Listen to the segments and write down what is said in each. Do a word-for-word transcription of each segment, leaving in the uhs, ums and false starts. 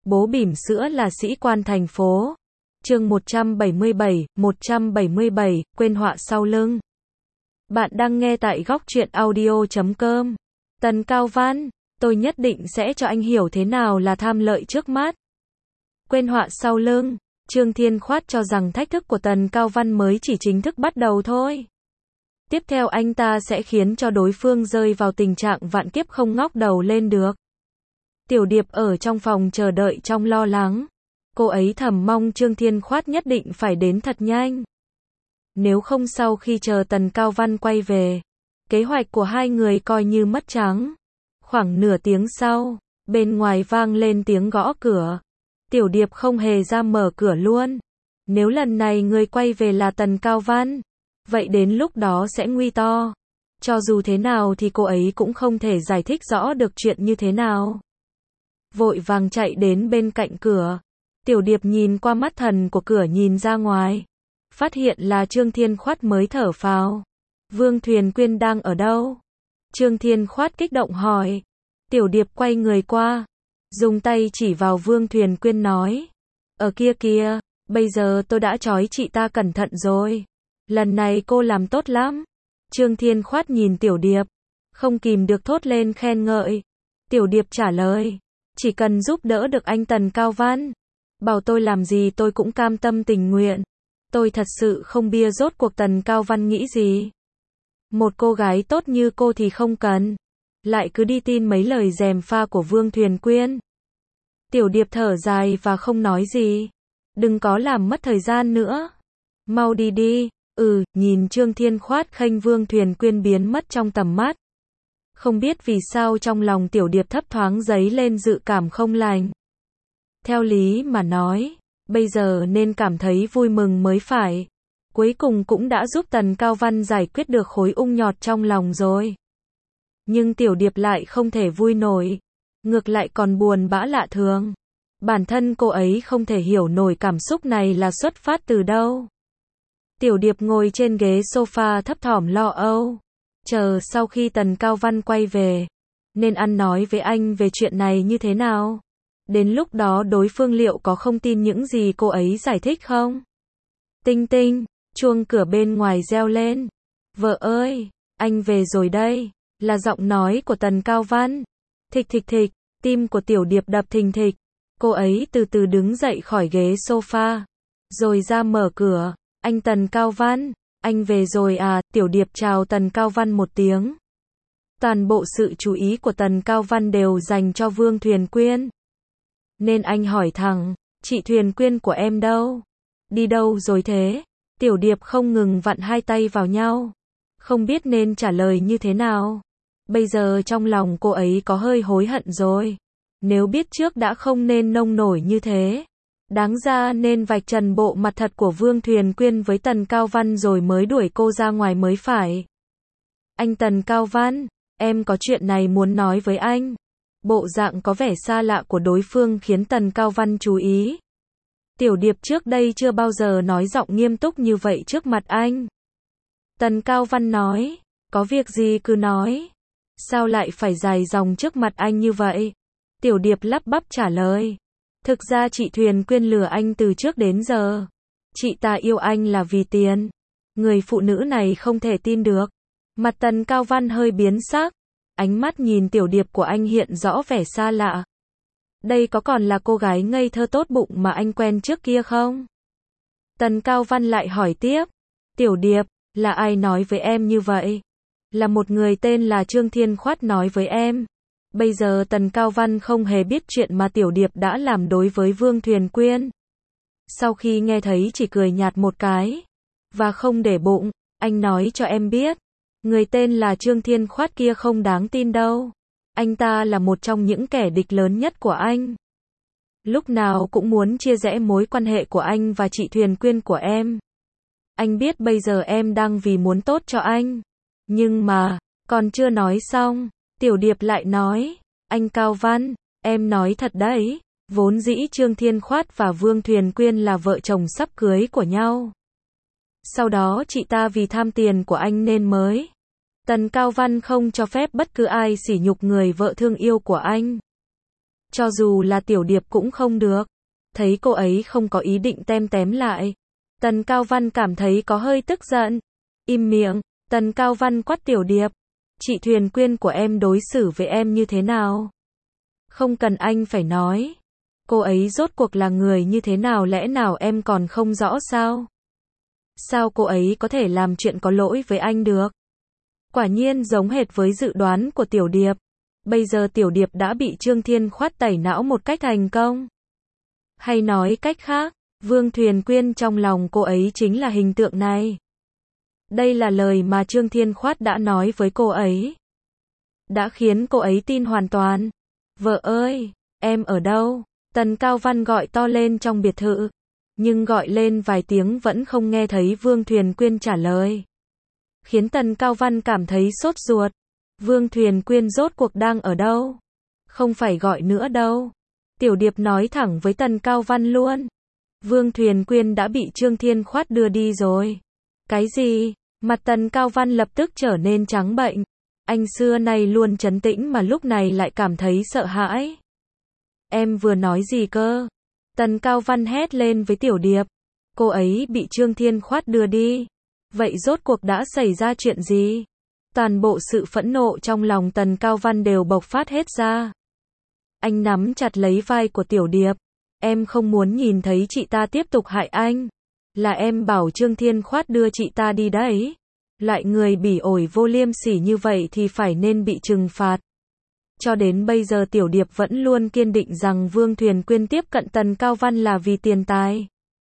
Bố bỉm sữa là sĩ quan thành phố. Chương một trăm bảy mươi bảy, một trăm bảy mươi bảy, quên họa sau lưng. Bạn đang nghe tại góc truyện audio chấm com. Tần Cao Văn, tôi nhất định sẽ cho anh hiểu thế nào là tham lợi trước mắt. Quên họa sau lưng. Trương Thiên Khoát cho rằng thách thức của Tần Cao Văn mới chỉ chính thức bắt đầu thôi. Tiếp theo anh ta sẽ khiến cho đối phương rơi vào tình trạng vạn kiếp không ngóc đầu lên được. Tiểu Điệp ở trong phòng chờ đợi trong lo lắng. Cô ấy thầm mong Trương Thiên Khoát nhất định phải đến thật nhanh. Nếu không sau khi chờ Tần Cao Văn quay về, kế hoạch của hai người coi như mất trắng. Khoảng nửa tiếng sau, bên ngoài vang lên tiếng gõ cửa. Tiểu Điệp không hề ra mở cửa luôn. Nếu lần này người quay về là Tần Cao Văn, vậy đến lúc đó sẽ nguy to. Cho dù thế nào thì cô ấy cũng không thể giải thích rõ được chuyện như thế nào. Vội vàng chạy đến bên cạnh cửa. Tiểu Điệp nhìn qua mắt thần của cửa nhìn ra ngoài. Phát hiện là Trương Thiên Khoát mới thở phào. Vương Thuyền Quyên đang ở đâu? Trương Thiên Khoát kích động hỏi. Tiểu Điệp quay người qua. Dùng tay chỉ vào Vương Thuyền Quyên nói. Ở kia kìa, bây giờ tôi đã trói chị ta cẩn thận rồi. Lần này cô làm tốt lắm. Trương Thiên Khoát nhìn Tiểu Điệp. Không kìm được thốt lên khen ngợi. Tiểu Điệp trả lời. Chỉ cần giúp đỡ được anh Tần Cao Văn. Bảo tôi làm gì tôi cũng cam tâm tình nguyện. Tôi thật sự không bia rốt cuộc Tần Cao Văn nghĩ gì. Một cô gái tốt như cô thì không cần. Lại cứ đi tin mấy lời gièm pha của Vương Thuyền Quyên. Tiểu Điệp thở dài và không nói gì. Đừng có làm mất thời gian nữa. Mau đi đi. Ừ, nhìn Trương Thiên Khoát khênh Vương Thuyền Quyên biến mất trong tầm mắt. Không biết vì sao trong lòng Tiểu Điệp thấp thoáng dấy lên dự cảm không lành. Theo lý mà nói, bây giờ nên cảm thấy vui mừng mới phải. Cuối cùng cũng đã giúp Tần Cao Văn giải quyết được khối ung nhọt trong lòng rồi. Nhưng Tiểu Điệp lại không thể vui nổi. Ngược lại còn buồn bã lạ thường. Bản thân cô ấy không thể hiểu nổi cảm xúc này là xuất phát từ đâu. Tiểu Điệp ngồi trên ghế sofa thấp thỏm lo âu. Chờ sau khi Tần Cao Văn quay về, nên ăn nói với anh về chuyện này như thế nào? Đến lúc đó đối phương liệu có không tin những gì cô ấy giải thích không? Tinh tinh, chuông cửa bên ngoài reo lên. Vợ ơi, anh về rồi đây. Là giọng nói của Tần Cao Văn. Thịch thịch thịch, tim của Tiểu Điệp đập thình thịch. Cô ấy từ từ đứng dậy khỏi ghế sofa. Rồi ra mở cửa. Anh Tần Cao Văn, anh về rồi à? Tiểu Điệp chào Tần Cao Văn một tiếng. Toàn bộ sự chú ý của Tần Cao Văn đều dành cho Vương Thuyền Quyên. Nên anh hỏi thẳng, chị Thuyền Quyên của em đâu? Đi đâu rồi thế? Tiểu Điệp không ngừng vặn hai tay vào nhau. Không biết nên trả lời như thế nào. Bây giờ trong lòng cô ấy có hơi hối hận rồi. Nếu biết trước đã không nên nông nổi như thế. Đáng ra nên vạch trần bộ mặt thật của Vương Thuyền Quyên với Tần Cao Văn rồi mới đuổi cô ra ngoài mới phải. Anh Tần Cao Văn, em có chuyện này muốn nói với anh. Bộ dạng có vẻ xa lạ của đối phương khiến Tần Cao Văn chú ý. Tiểu Điệp trước đây chưa bao giờ nói giọng nghiêm túc như vậy trước mặt anh. Tần Cao Văn nói, có việc gì cứ nói. Sao lại phải dài dòng trước mặt anh như vậy? Tiểu Điệp lắp bắp trả lời. Thực ra chị Thuyền Quyên lừa anh từ trước đến giờ. Chị ta yêu anh là vì tiền. Người phụ nữ này không thể tin được. Mặt Tần Cao Văn hơi biến sắc. Ánh mắt nhìn Tiểu Điệp của anh hiện rõ vẻ xa lạ. Đây có còn là cô gái ngây thơ tốt bụng mà anh quen trước kia không? Tần Cao Văn lại hỏi tiếp. Tiểu Điệp, là ai nói với em như vậy? Là một người tên là Trương Thiên Khoát nói với em. Bây giờ Tần Cao Văn không hề biết chuyện mà Tiểu Điệp đã làm đối với Vương Thuyền Quyên. Sau khi nghe thấy chỉ cười nhạt một cái. Và không để bụng, anh nói cho em biết. Người tên là Trương Thiên Khoát kia không đáng tin đâu. Anh ta là một trong những kẻ địch lớn nhất của anh. Lúc nào cũng muốn chia rẽ mối quan hệ của anh và chị Thuyền Quyên của em. Anh biết bây giờ em đang vì muốn tốt cho anh. Nhưng mà, còn chưa nói xong. Tiểu Điệp lại nói, anh Cao Văn, em nói thật đấy, vốn dĩ Trương Thiên Khoát và Vương Thuyền Quyên là vợ chồng sắp cưới của nhau. Sau đó chị ta vì tham tiền của anh nên mới. Tần Cao Văn không cho phép bất cứ ai sỉ nhục người vợ thương yêu của anh. Cho dù là Tiểu Điệp cũng không được. Thấy cô ấy không có ý định tem tém lại. Tần Cao Văn cảm thấy có hơi tức giận. Im miệng, Tần Cao Văn quát Tiểu Điệp. Chị Thuyền Quyên của em đối xử với em như thế nào? Không cần anh phải nói. Cô ấy rốt cuộc là người như thế nào lẽ nào em còn không rõ sao? Sao cô ấy có thể làm chuyện có lỗi với anh được? Quả nhiên giống hệt với dự đoán của Tiểu Điệp. Bây giờ Tiểu Điệp đã bị Trương Thiên Khoát tẩy não một cách thành công. Hay nói cách khác, Vương Thuyền Quyên trong lòng cô ấy chính là hình tượng này. Đây là lời mà Trương Thiên Khoát đã nói với cô ấy. Đã khiến cô ấy tin hoàn toàn. Vợ ơi, em ở đâu? Tần Cao Văn gọi to lên trong biệt thự. Nhưng gọi lên vài tiếng vẫn không nghe thấy Vương Thuyền Quyên trả lời. Khiến Tần Cao Văn cảm thấy sốt ruột. Vương Thuyền Quyên rốt cuộc đang ở đâu? Không phải gọi nữa đâu. Tiểu Điệp nói thẳng với Tần Cao Văn luôn. Vương Thuyền Quyên đã bị Trương Thiên Khoát đưa đi rồi. Cái gì? Mặt Tần Cao Văn lập tức trở nên trắng bệch. Anh xưa nay luôn trấn tĩnh mà lúc này lại cảm thấy sợ hãi. Em vừa nói gì cơ? Tần Cao Văn hét lên với Tiểu Điệp. Cô ấy bị Trương Thiên Khoát đưa đi. Vậy rốt cuộc đã xảy ra chuyện gì? Toàn bộ sự phẫn nộ trong lòng Tần Cao Văn đều bộc phát hết ra. Anh nắm chặt lấy vai của Tiểu Điệp. Em không muốn nhìn thấy chị ta tiếp tục hại anh. Là em bảo Trương Thiên Khoát đưa chị ta đi đấy. Loại người bỉ ổi vô liêm sỉ như vậy thì phải nên bị trừng phạt. Cho đến bây giờ Tiểu Điệp vẫn luôn kiên định rằng Vương Thuyền Quyên tiếp cận Tần Cao Văn là vì tiền tài.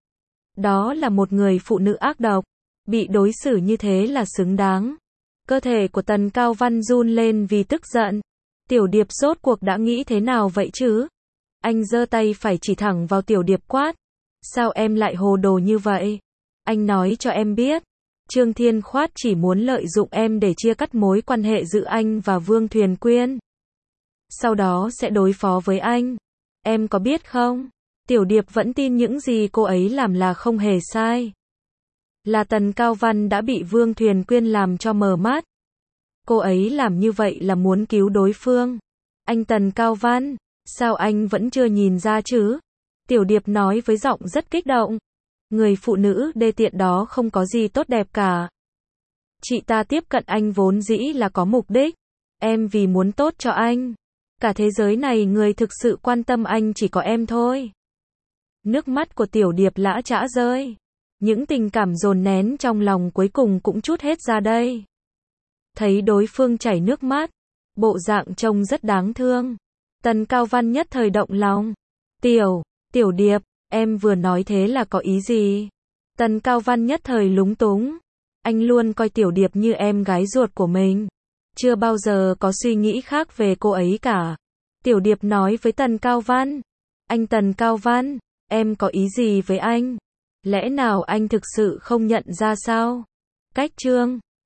Đó là một người phụ nữ ác độc. Bị đối xử như thế là xứng đáng. Cơ thể của Tần Cao Văn run lên vì tức giận. Tiểu Điệp rốt cuộc đã nghĩ thế nào vậy chứ? Anh giơ tay phải chỉ thẳng vào Tiểu Điệp quát. Sao em lại hồ đồ như vậy? Anh nói cho em biết. Trương Thiên Khoát chỉ muốn lợi dụng em để chia cắt mối quan hệ giữa anh và Vương Thuyền Quyên. Sau đó sẽ đối phó với anh. Em có biết không? Tiểu Điệp vẫn tin những gì cô ấy làm là không hề sai. Là Tần Cao Văn đã bị Vương Thuyền Quyên làm cho mờ mắt. Cô ấy làm như vậy là muốn cứu đối phương. Anh Tần Cao Văn, sao anh vẫn chưa nhìn ra chứ? Tiểu Điệp nói với giọng rất kích động. Người phụ nữ đê tiện đó không có gì tốt đẹp cả. Chị ta tiếp cận anh vốn dĩ là có mục đích. Em vì muốn tốt cho anh. Cả thế giới này người thực sự quan tâm anh chỉ có em thôi. Nước mắt của Tiểu Điệp lã chã rơi. Những tình cảm dồn nén trong lòng cuối cùng cũng trút hết ra đây. Thấy đối phương chảy nước mắt. Bộ dạng trông rất đáng thương. Tần Cao Văn nhất thời động lòng. Tiểu, Tiểu Điệp, em vừa nói thế là có ý gì? Tần Cao Văn nhất thời lúng túng. Anh luôn coi Tiểu Điệp như em gái ruột của mình. Chưa bao giờ có suy nghĩ khác về cô ấy cả. Tiểu Điệp nói với Tần Cao Văn. Anh Tần Cao Văn, em có ý gì với anh? Lẽ nào anh thực sự không nhận ra sao? Cách chương